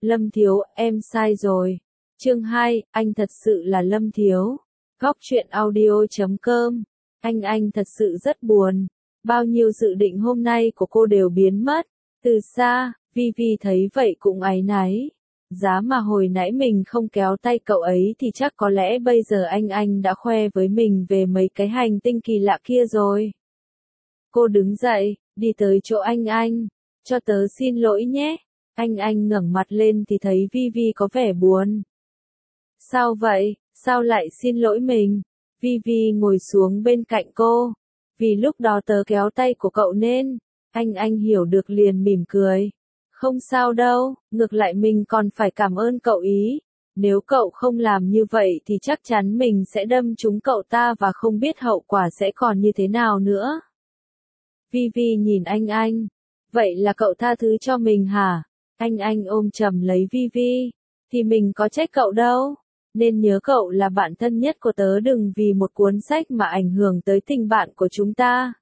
Lâm Thiếu, em sai rồi. Chương 2, anh thật sự là Lâm Thiếu. Góc truyện audio.com. Anh thật sự rất buồn. Bao nhiêu dự định hôm nay của cô đều biến mất. Từ xa, Vi thấy vậy cũng áy náy. Giá mà hồi nãy mình không kéo tay cậu ấy thì chắc có lẽ bây giờ anh đã khoe với mình về mấy cái hành tinh kỳ lạ kia rồi. Cô đứng dậy, đi tới chỗ anh. Cho tớ xin lỗi nhé. Anh ngẩng mặt lên thì thấy Vi có vẻ buồn. Sao vậy, sao lại xin lỗi mình? Vi ngồi xuống bên cạnh cô. Vì lúc đó tớ kéo tay của cậu nên, anh hiểu được liền mỉm cười. Không sao đâu, ngược lại mình còn phải cảm ơn cậu ý. Nếu cậu không làm như vậy thì chắc chắn mình sẽ đâm trúng cậu ta và không biết hậu quả sẽ còn như thế nào nữa. Vi nhìn anh. Vậy là cậu tha thứ cho mình hả? Anh ôm chầm lấy Vi. Thì mình có trách cậu đâu. Nên nhớ cậu là bạn thân nhất của tớ, đừng vì một cuốn sách mà ảnh hưởng tới tình bạn của chúng ta.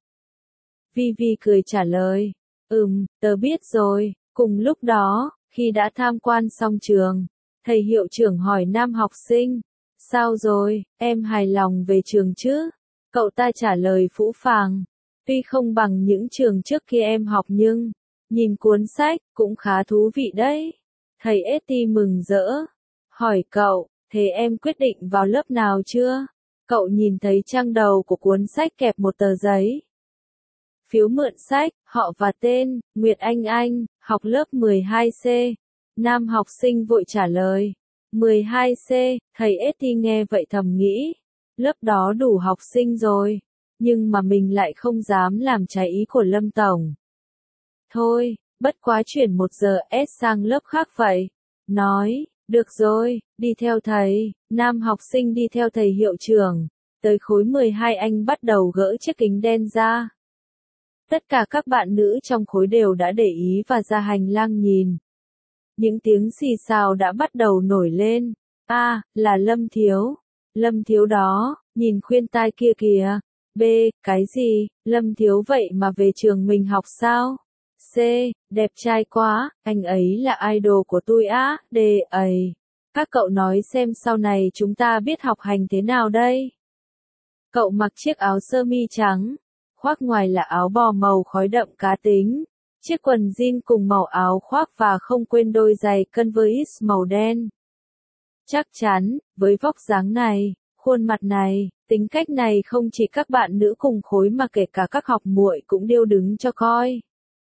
Vi cười trả lời. Tớ biết rồi. Cùng lúc đó, khi đã tham quan xong trường, thầy hiệu trưởng hỏi nam học sinh. Sao rồi, em hài lòng về trường chứ? Cậu ta trả lời phũ phàng. Tuy không bằng những trường trước kia em học nhưng, nhìn cuốn sách, cũng khá thú vị đấy. Thầy Eti mừng rỡ. Hỏi cậu, thế em quyết định vào lớp nào chưa? Cậu nhìn thấy trang đầu của cuốn sách kẹp một tờ giấy. Phiếu mượn sách, họ và tên, Nguyệt Anh, học lớp 12C. Nam học sinh vội trả lời. 12C, thầy Eti nghe vậy thầm nghĩ. Lớp đó đủ học sinh rồi. Nhưng mà mình lại không dám làm trái ý của Lâm Tổng. Thôi, bất quá chuyển 1 giờ S sang lớp khác vậy. Nói, được rồi, đi theo thầy. Nam học sinh đi theo thầy hiệu trưởng. Tới khối 12 anh bắt đầu gỡ chiếc kính đen ra. Tất cả các bạn nữ trong khối đều đã để ý và ra hành lang nhìn. Những tiếng xì xào đã bắt đầu nổi lên. Là Lâm Thiếu. Lâm Thiếu đó, nhìn khuyên tai kia kìa. B, cái gì, Lâm Thiếu vậy mà về trường mình học sao? C, đẹp trai quá, anh ấy là idol của tôi á. D, ấy. Các cậu nói xem sau này chúng ta biết học hành thế nào đây? Cậu mặc chiếc áo sơ mi trắng, khoác ngoài là áo bò màu khói đậm cá tính, chiếc quần jean cùng màu áo khoác và không quên đôi giày Converse màu đen. Chắc chắn, với vóc dáng này, khuôn mặt này, tính cách này không chỉ các bạn nữ cùng khối mà kể cả các học muội cũng điêu đứng cho coi.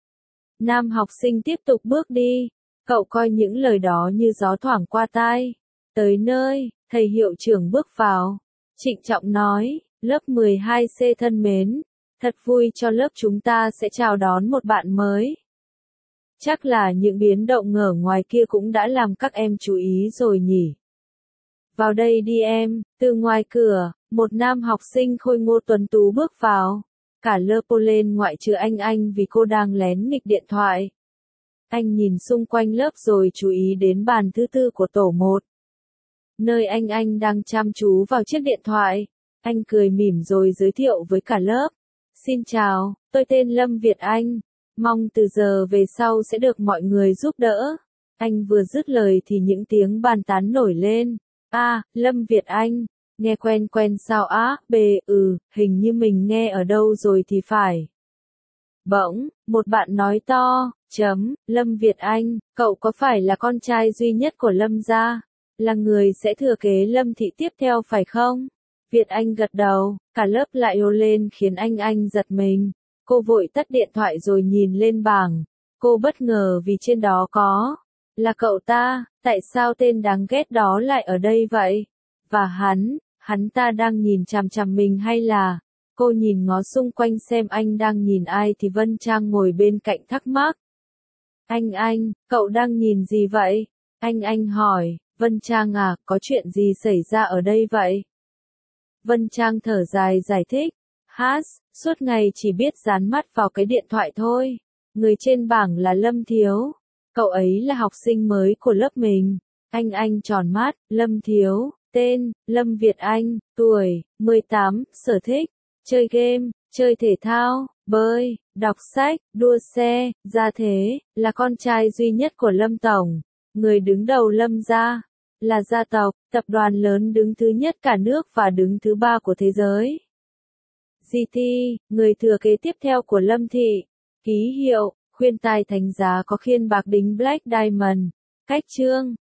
Nam học sinh tiếp tục bước đi, cậu coi những lời đó như gió thoảng qua tai. Tới nơi, thầy hiệu trưởng bước vào, trịnh trọng nói, lớp 12C thân mến, thật vui cho lớp chúng ta sẽ chào đón một bạn mới. Chắc là những biến động ngờ ngoài kia cũng đã làm các em chú ý rồi nhỉ. Vào đây đi em. Từ ngoài cửa, một nam học sinh khôi ngô tuấn tú bước vào. Cả lớp cô lên ngoại trừ anh vì cô đang lén nghịch điện thoại. Anh nhìn xung quanh lớp rồi chú ý đến bàn thứ 4 của tổ 1. Nơi anh đang chăm chú vào chiếc điện thoại. Anh cười mỉm rồi giới thiệu với cả lớp. Xin chào, tôi tên Lâm Việt Anh. Mong từ giờ về sau sẽ được mọi người giúp đỡ. Anh vừa dứt lời thì những tiếng bàn tán nổi lên. Lâm Việt Anh, nghe quen sao á? B, hình như mình nghe ở đâu rồi thì phải. Bỗng, một bạn nói to, Lâm Việt Anh, cậu có phải là con trai duy nhất của Lâm gia? Là người sẽ thừa kế Lâm thị tiếp theo phải không? Việt Anh gật đầu, cả lớp lại ồ lên khiến anh giật mình. Cô vội tắt điện thoại rồi nhìn lên bảng. Cô bất ngờ vì trên đó có. Là cậu ta, tại sao tên đáng ghét đó lại ở đây vậy? Và hắn ta đang nhìn chằm chằm mình hay là... Cô nhìn ngó xung quanh xem anh đang nhìn ai thì Vân Trang ngồi bên cạnh thắc mắc. Anh, cậu đang nhìn gì vậy? Anh hỏi, Vân Trang à, có chuyện gì xảy ra ở đây vậy? Vân Trang thở dài giải thích. Suốt ngày chỉ biết dán mắt vào cái điện thoại thôi. Người trên bảng là Lâm Thiếu. Cậu ấy là học sinh mới của lớp mình. Anh tròn mắt, Lâm Thiếu, tên, Lâm Việt Anh, tuổi, 18, sở thích, chơi game, chơi thể thao, bơi, đọc sách, đua xe, gia thế, là con trai duy nhất của Lâm Tổng. Người đứng đầu Lâm gia là gia tộc, tập đoàn lớn đứng thứ nhất cả nước và đứng thứ ba của thế giới. GT, người thừa kế tiếp theo của Lâm Thị. Ký hiệu, khuyên tai thánh giá có khiên bạc đính Black Diamond. Cách chương